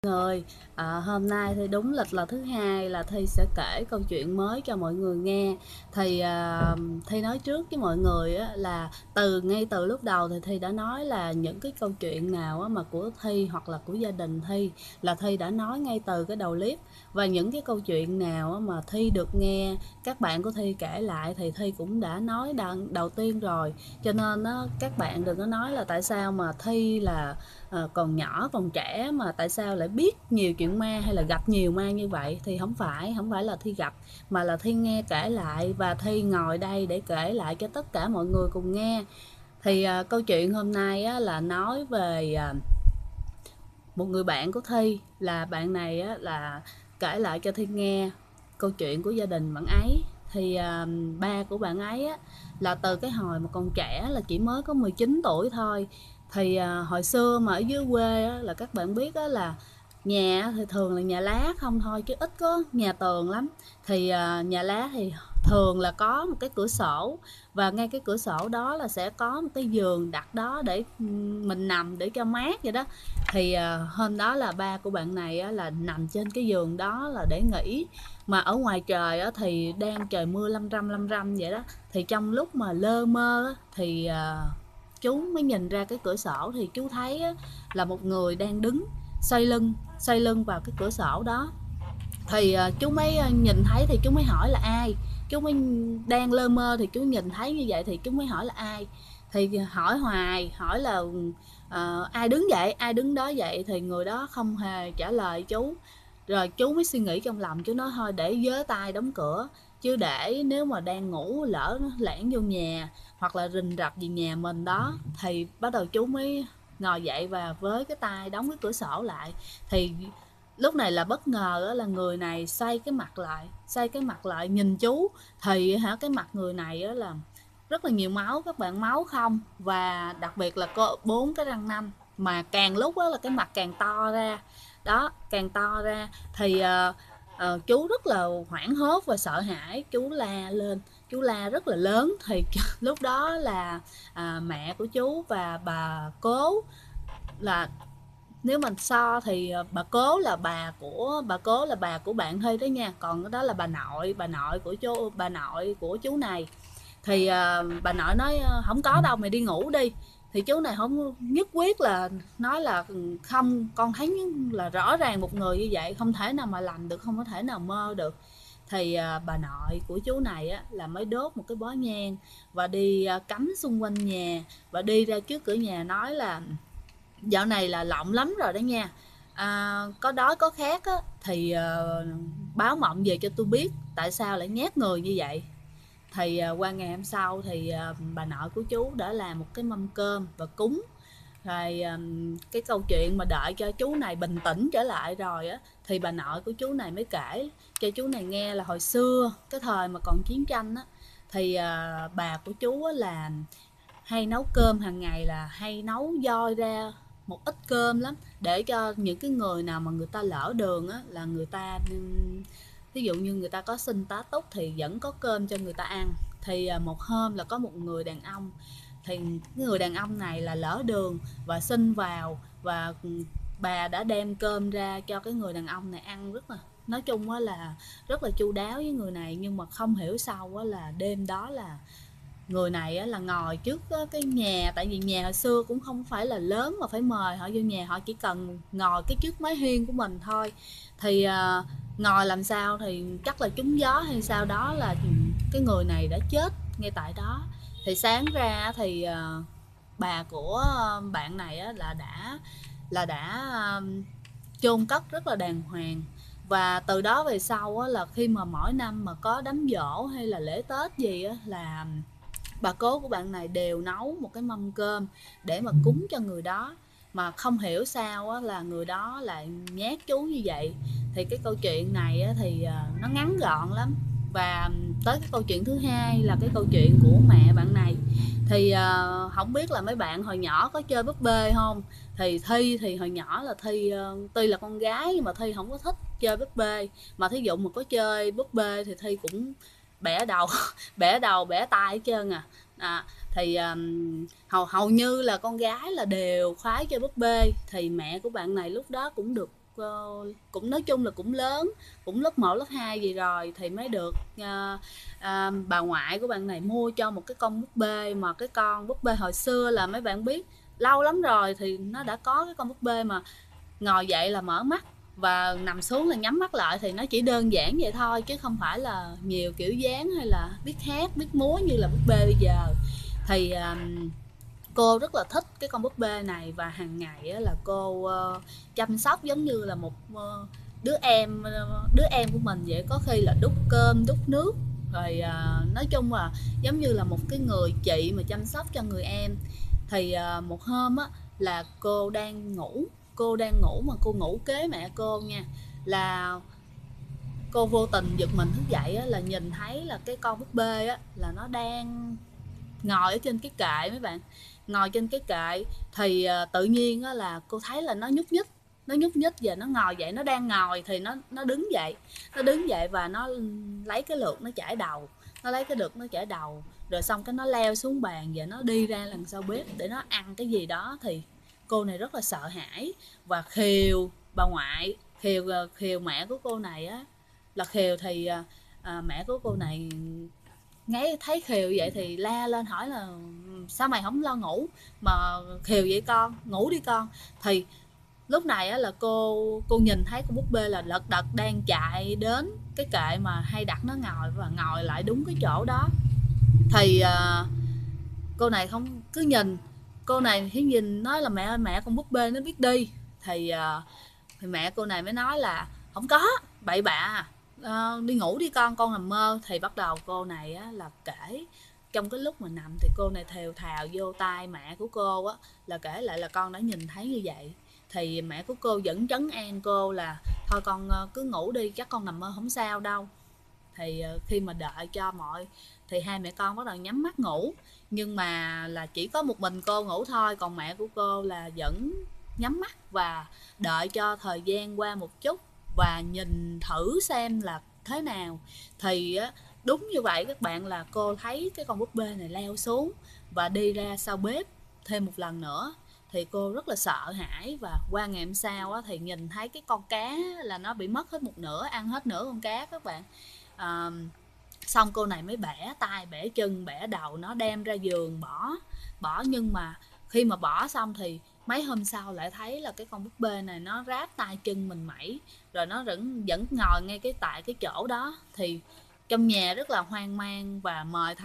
Người, hôm nay thì đúng lịch là thứ hai là Thi sẽ kể câu chuyện mới cho mọi người nghe. Thi nói trước với mọi người á, là ngay từ lúc đầu thì Thi đã nói là những cái câu chuyện nào á, mà của Thi hoặc là của gia đình Thi là Thi đã nói ngay từ cái đầu clip. Và những cái câu chuyện nào á, mà Thi được nghe các bạn của Thi kể lại thì Thi cũng đã nói đầu tiên rồi. Cho nên á, các bạn đừng có nói là tại sao mà Thi là còn nhỏ còn trẻ mà tại sao lại biết nhiều chuyện ma hay là gặp nhiều ma như vậy. Thì không phải là Thi gặp, mà là Thi nghe kể lại và Thi ngồi đây để kể lại cho tất cả mọi người cùng nghe. Câu chuyện hôm nay á, là nói về một người bạn của Thi. Là bạn này á, là kể lại cho Thi nghe câu chuyện của gia đình bạn ấy. Ba của bạn ấy á, là từ cái hồi mà còn trẻ là chỉ mới có 19 tuổi thôi. Hồi xưa mà ở dưới quê á, là các bạn biết á, là nhà thì thường là nhà lá không thôi chứ ít có nhà tường lắm. Nhà lá thì thường là có một cái cửa sổ, và ngay cái cửa sổ đó là sẽ có một cái giường đặt đó để mình nằm để cho mát vậy đó. Hôm đó là ba của bạn này á, là nằm trên cái giường đó là để nghỉ, mà ở ngoài trời á, thì đang trời mưa lâm râm vậy đó. Thì trong lúc mà lơ mơ á, chú mới nhìn ra cái cửa sổ thì chú thấy á, là một người đang đứng xoay lưng vào cái cửa sổ đó. Chú mới nhìn thấy thì chú mới hỏi là ai. Chú mới đang lơ mơ thì chú nhìn thấy như vậy thì chú mới hỏi là ai. Thì hỏi hoài, hỏi là ai đứng vậy, ai đứng đó vậy, thì người đó không hề trả lời chú. Rồi chú mới suy nghĩ trong lòng, chú nói thôi để vớ tay đóng cửa, chứ để nếu mà đang ngủ lỡ nó lẻn vô nhà hoặc là rình rập gì nhà mình đó. Thì bắt đầu chú mới ngồi dậy và với cái tay đóng cái cửa sổ lại. Thì lúc này là bất ngờ là người này xoay cái mặt lại nhìn chú. Cái mặt người này là rất là nhiều máu các bạn, máu không, và đặc biệt là có 4 cái răng nanh, mà càng lúc là cái mặt càng to ra đó, càng to ra. Chú rất là hoảng hốt và sợ hãi, chú la lên, chú la rất là lớn. Lúc đó là mẹ của chú và bà cố, là nếu mình so thì bà cố là bà của bạn Thi đó nha, còn đó là bà nội của chú này. Bà nội nói không có đâu, mày đi ngủ đi. Thì chú này không nhất quyết là nói là không, con thấy là rõ ràng một người như vậy không thể nào mà lành được, không có thể nào mơ được. Bà nội của chú này á, là mới đốt một cái bó nhang và đi cắm xung quanh nhà, và đi ra trước cửa nhà nói là dạo này là lộng lắm rồi đó nha, có đói có khát á, báo mộng về cho tôi biết tại sao lại nhát người như vậy. Qua ngày hôm sau bà nội của chú đã làm một cái mâm cơm và cúng. Cái câu chuyện mà đợi cho chú này bình tĩnh trở lại rồi á, thì bà nội của chú này mới kể cho chú này nghe là hồi xưa cái thời mà còn chiến tranh á, bà của chú á là hay nấu cơm hàng ngày, là hay nấu dôi ra một ít cơm lắm, để cho những cái người nào mà người ta lỡ đường á, là người ta ví dụ như người ta có sinh tá túc thì vẫn có cơm cho người ta ăn. Một hôm là có một người đàn ông, thì cái người đàn ông này là lỡ đường và sinh vào, và bà đã đem cơm ra cho cái người đàn ông này ăn, rất là, nói chung á là rất là chu đáo với người này. Nhưng mà không hiểu sao á, là đêm đó là người này á, là ngồi trước cái nhà, tại vì nhà hồi xưa cũng không phải là lớn mà phải mời họ vô nhà, họ chỉ cần ngồi cái trước mái hiên của mình thôi. Ngồi làm sao thì chắc là trúng gió hay sao đó, là cái người này đã chết ngay tại đó. Sáng ra bà của bạn này á, là đã chôn cất rất là đàng hoàng. Và từ đó về sau á, là khi mà mỗi năm mà có đám giỗ hay là lễ Tết gì á, là bà cố của bạn này đều nấu một cái mâm cơm để mà cúng cho người đó. Mà không hiểu sao á, là người đó lại nhát chú như vậy. Cái câu chuyện này á, nó ngắn gọn lắm. Và tới cái câu chuyện thứ hai là cái câu chuyện của mẹ bạn này. Không biết là mấy bạn hồi nhỏ có chơi búp bê không. Thi hồi nhỏ là tuy là con gái nhưng mà Thi không có thích chơi búp bê, mà thí dụ mà có chơi búp bê thì Thi cũng bẻ đầu bẻ tay hết trơn à. Hầu như là con gái là đều khoái chơi búp bê. Mẹ của bạn này lúc đó cũng được cũng nói chung là cũng lớn, cũng lớp 1 lớp 2 gì rồi, thì mới được bà ngoại của bạn này mua cho một cái con búp bê, mà cái con búp bê hồi xưa là mấy bạn biết lâu lắm rồi thì nó đã có cái con búp bê mà ngồi dậy là mở mắt và nằm xuống là nhắm mắt lại, thì nó chỉ đơn giản vậy thôi chứ không phải là nhiều kiểu dáng hay là biết hát biết múa như là búp bê bây giờ. Thì cô rất là thích cái con búp bê này, và hàng ngày là cô chăm sóc giống như là một đứa em của mình vậy, có khi là đút cơm đút nước, rồi nói chung là giống như là một cái người chị mà chăm sóc cho người em. Thì một hôm á là cô đang ngủ mà cô ngủ kế mẹ cô nha, là cô vô tình giật mình thức dậy á, là nhìn thấy là cái con búp bê á là nó đang ngồi ở trên cái kệ mấy bạn, ngồi trên cái kệ. Thì tự nhiên á là cô thấy là nó nhúc nhích và nó ngồi dậy, nó đang ngồi thì nó đứng dậy, và nó lấy cái lượt nó chải đầu, rồi xong cái nó leo xuống bàn và nó đi ra lần sau bếp để nó ăn cái gì đó. Thì cô này rất là sợ hãi và khều bà ngoại, khều mẹ của cô này á, là khều. Thì mẹ của cô này ngay thấy khều vậy thì la lên hỏi là sao mày không lo ngủ mà khều vậy con, ngủ đi con. Thì lúc này á là cô nhìn thấy con búp bê là lật đật đang chạy đến cái kệ mà hay đặt nó ngồi, và ngồi lại đúng cái chỗ đó. Thì cô này không cứ nhìn, cô này thì nhìn nói là mẹ ơi mẹ, con búp bê nó biết đi. Thì thì mẹ cô này mới nói là không có, bậy bạ, đi ngủ đi con nằm mơ. Thì bắt đầu cô này á là kể, trong cái lúc mà nằm thì cô này thều thào vô tai mẹ của cô á, là kể lại là con đã nhìn thấy như vậy. Thì mẹ của cô vẫn trấn an cô là thôi con cứ ngủ đi, chắc con nằm mơ không sao đâu. Thì khi mà đợi cho thì hai mẹ con bắt đầu nhắm mắt ngủ, nhưng mà là chỉ có một mình cô ngủ thôi, còn mẹ của cô là vẫn nhắm mắt và đợi cho thời gian qua một chút và nhìn thử xem là thế nào. Thì đúng như vậy các bạn, là cô thấy cái con búp bê này leo xuống và đi ra sau bếp thêm một lần nữa. Thì cô rất là sợ hãi, và qua ngày hôm sau á, thì nhìn thấy cái con cá là nó bị mất hết một nửa, ăn hết nửa con cá các bạn. à, Xong cô này mới bẻ tay bẻ chân bẻ đầu nó đem ra giường bỏ. Nhưng mà khi mà bỏ xong thì mấy hôm sau lại thấy là cái con búp bê này nó ráp tay chân mình mẩy, rồi nó vẫn ngồi ngay tại cái chỗ đó. Thì trong nhà rất là hoang mang và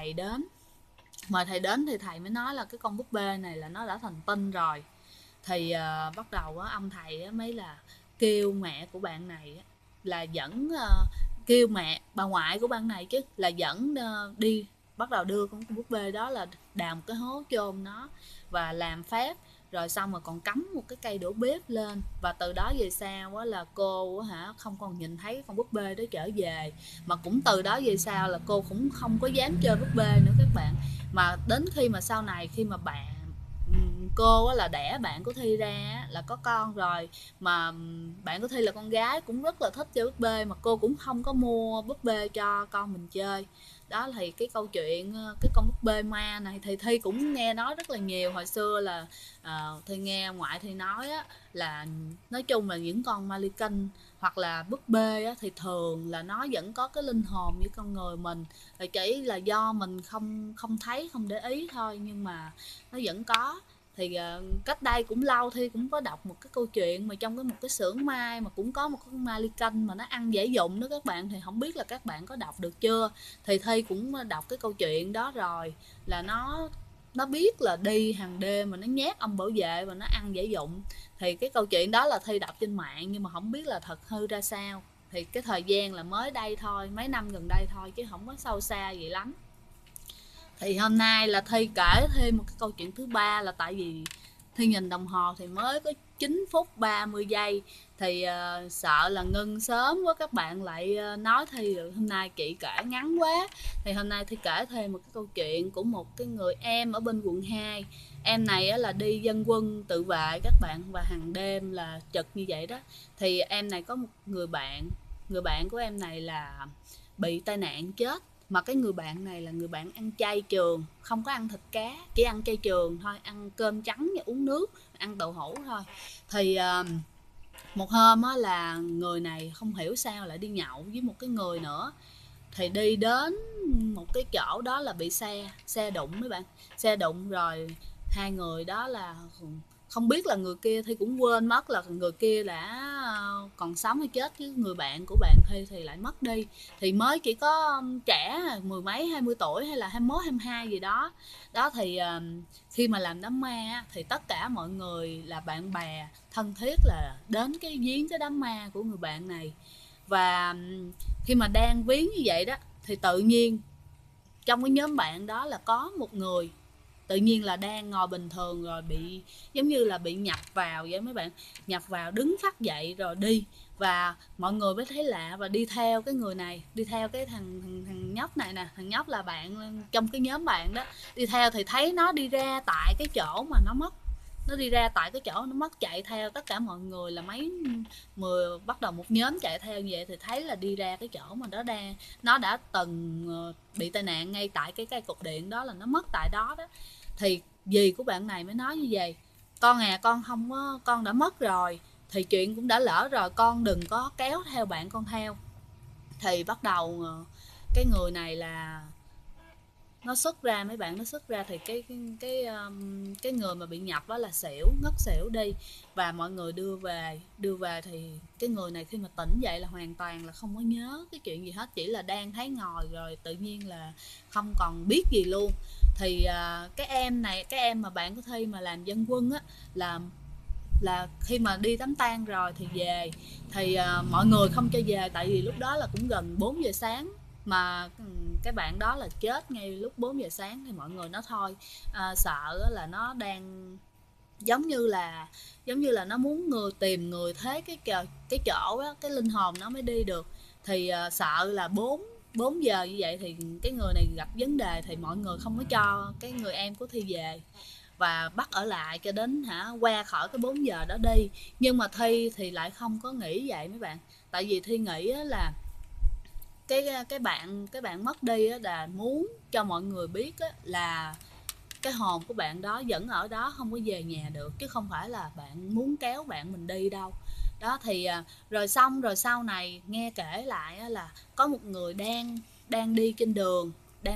mời thầy đến thì thầy mới nói là cái con búp bê này là nó đã thành tinh rồi. Thì bắt đầu á, ông thầy á, mới là kêu mẹ của bạn này á, là dẫn kêu mẹ bà ngoại của bạn này chứ, là dẫn đi, bắt đầu đưa con búp bê đó là đào một cái hố chôn nó và làm phép, rồi xong rồi còn cắm một cái cây đổ bếp lên. Và từ đó về sau á, là cô không còn nhìn thấy con búp bê đó trở về. Mà cũng từ đó về sau là cô cũng không có dám chơi búp bê nữa các bạn. Mà đến khi mà sau này, khi mà cô á là đẻ bạn của Thi ra á, là có con rồi, mà bạn của Thi là con gái cũng rất là thích chơi búp bê, mà cô cũng không có mua búp bê cho con mình chơi. Đó thì cái câu chuyện cái con búp bê ma này thì Thi cũng nghe nói rất là nhiều. Hồi xưa là Thi nghe ngoại Thi nói á, là nói chung là những con ma ly kinh hoặc là búp bê á, thì thường là nó vẫn có cái linh hồn như con người mình, rồi chỉ là do mình không không thấy không để ý thôi, nhưng mà nó vẫn có. Thì cách đây cũng lâu Thi cũng có đọc một cái câu chuyện mà trong một cái xưởng mai mà cũng có một con ma ly canh mà nó ăn dễ dụng đó các bạn. Thì không biết là các bạn có đọc được chưa. Thì Thi cũng đọc cái câu chuyện đó rồi, là nó biết là đi hàng đêm mà nó nhát ông bảo vệ và nó ăn dễ dụng. Thì cái câu chuyện đó là Thi đọc trên mạng nhưng mà không biết là thật hư ra sao. Thì cái thời gian là mới đây thôi, mấy năm gần đây thôi chứ không có sâu xa gì lắm. Thì hôm nay là Thi kể thêm một cái câu chuyện thứ ba, là tại vì Thi nhìn đồng hồ thì mới có 9 phút 30 giây. Thì sợ là ngưng sớm quá các bạn lại nói Thi rồi hôm nay chị kể ngắn quá. Thì hôm nay Thi kể thêm một cái câu chuyện của một cái người em ở bên quận 2. Em này là đi dân quân tự vệ các bạn, và hàng đêm là trực như vậy đó. Thì em này có một người bạn của em này là bị tai nạn chết. Mà cái người bạn này là người bạn ăn chay trường, không có ăn thịt cá, chỉ ăn chay trường thôi, ăn cơm trắng và uống nước, ăn đậu hũ thôi. Thì Một hôm á là người này không hiểu sao lại đi nhậu với một cái người nữa, thì đi đến một cái chỗ đó là bị xe đụng mấy bạn, xe đụng rồi hai người đó là không biết là người kia thì cũng quên mất là người kia đã còn sống hay chết, chứ người bạn của bạn thì lại mất đi, thì mới chỉ có trẻ mười mấy 20 tuổi hay là 21 22 gì đó. Đó thì khi mà làm đám ma thì tất cả mọi người là bạn bè thân thiết là đến cái viếng cái đám ma của người bạn này. Và khi mà đang viếng như vậy đó thì tự nhiên trong cái nhóm bạn đó là có một người tự nhiên là đang ngồi bình thường rồi bị giống như là bị nhập vào vậy mấy bạn, nhập vào đứng phát dậy rồi đi, và mọi người mới thấy lạ và đi theo cái người này, đi theo cái thằng nhóc này nè, thằng nhóc là bạn trong cái nhóm bạn đó, đi theo thì thấy nó đi ra tại cái chỗ mà nó mất, nó đi ra tại cái chỗ nó mất, chạy theo tất cả mọi người là mấy mười, bắt đầu một nhóm chạy theo như vậy thì thấy là đi ra cái chỗ mà nó đã từng bị tai nạn ngay tại cái cây cột điện đó, là nó mất tại đó đó. Thì dì của bạn này mới nói như vậy: con à, con không có, con đã mất rồi thì chuyện cũng đã lỡ rồi, con đừng có kéo theo bạn con theo. Thì bắt đầu cái người này là nó xuất ra mấy bạn, nó xuất ra thì cái người mà bị nhập đó là xỉu, ngất xỉu đi, và mọi người đưa về thì cái người này khi mà tỉnh dậy là hoàn toàn là không có nhớ cái chuyện gì hết, chỉ là đang thấy ngồi rồi tự nhiên là không còn biết gì luôn. Thì cái em này, cái em mà bạn của Thi mà làm dân quân á, là khi mà đi đám tang rồi thì về, thì mọi người không cho về tại vì lúc đó là cũng gần 4 giờ sáng, mà cái bạn đó là chết ngay lúc 4 giờ sáng, thì mọi người nói thôi, sợ là nó đang giống như là nó muốn tìm người thế cái chỗ đó, cái linh hồn nó mới đi được. Thì sợ là 4 4 giờ như vậy thì cái người này gặp vấn đề, thì mọi người không có cho cái người em của Thi về và bắt ở lại cho đến qua khỏi cái 4 giờ đó đi. Nhưng mà Thi thì lại không có nghĩ vậy mấy bạn, tại vì Thi nghĩ là cái bạn mất đi là muốn cho mọi người biết là cái hồn của bạn đó vẫn ở đó, không có về nhà được, chứ không phải là bạn muốn kéo bạn mình đi đâu. Đó thì rồi sau này nghe kể lại là có một người đang đi trên đường,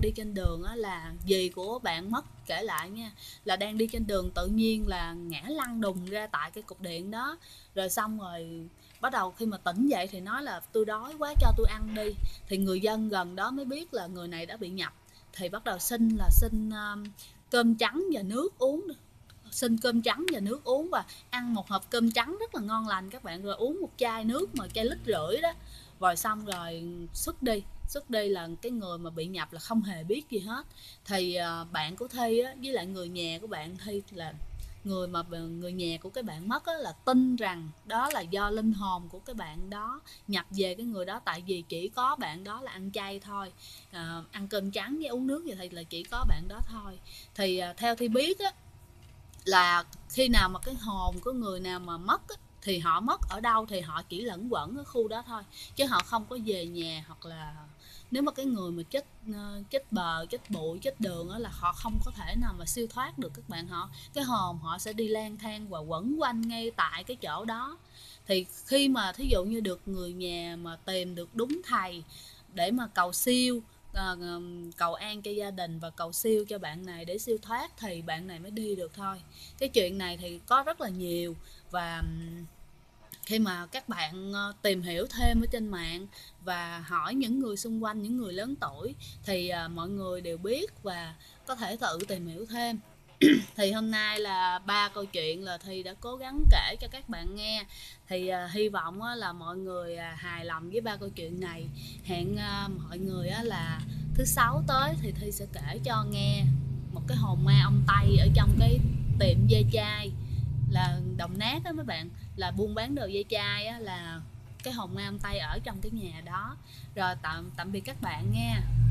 là dì của bạn mất kể lại nha, là đang đi trên đường tự nhiên là ngã lăn đùng ra tại cái cục điện đó, rồi xong rồi bắt đầu khi mà tỉnh dậy thì nói là tôi đói quá cho tôi ăn đi. Thì người dân gần đó mới biết là người này đã bị nhập, thì bắt đầu xin cơm trắng và nước uống, xin cơm trắng và nước uống, và ăn một hộp cơm trắng rất là ngon lành các bạn, rồi uống một chai nước mà chai lít rưỡi đó, rồi xong rồi xuất đi là cái người mà bị nhập là không hề biết gì hết. Thì bạn của Thi với lại người nhà của bạn Thi là người nhà của cái bạn mất là tin rằng đó là do linh hồn của cái bạn đó nhập về cái người đó, tại vì chỉ có bạn đó là ăn chay thôi, ăn cơm trắng với uống nước vậy thì là chỉ có bạn đó thôi. Thì theo Thi biết là khi nào mà cái hồn của người nào mà mất thì họ mất ở đâu thì họ chỉ lẫn quẩn ở khu đó thôi, chứ họ không có về nhà, hoặc là nếu mà cái người mà chết bờ, chết bụi, chết đường là họ không có thể nào mà siêu thoát được các bạn. Cái hồn họ sẽ đi lang thang và quẩn quanh ngay tại cái chỗ đó. Thì khi mà thí dụ như được người nhà mà tìm được đúng thầy để mà cầu siêu, cầu an cho gia đình và cầu siêu cho bạn này để siêu thoát thì bạn này mới đi được thôi. Cái chuyện này thì có rất là nhiều, và khi mà các bạn tìm hiểu thêm ở trên mạng và hỏi những người xung quanh, những người lớn tuổi thì mọi người đều biết và có thể tự tìm hiểu thêm. Thì hôm nay là 3 câu chuyện là Thi đã cố gắng kể cho các bạn nghe. Thì hy vọng là mọi người hài lòng với 3 câu chuyện này. Hẹn mọi người là thứ Sáu tới thì Thi sẽ kể cho nghe một cái hồn ma ông Tây ở trong cái tiệm ve chai là Đồng Nát á mấy bạn, là buôn bán đồ ve chai á, là cái hồn ma ông Tây ở trong cái nhà đó. Rồi tạm biệt các bạn nha.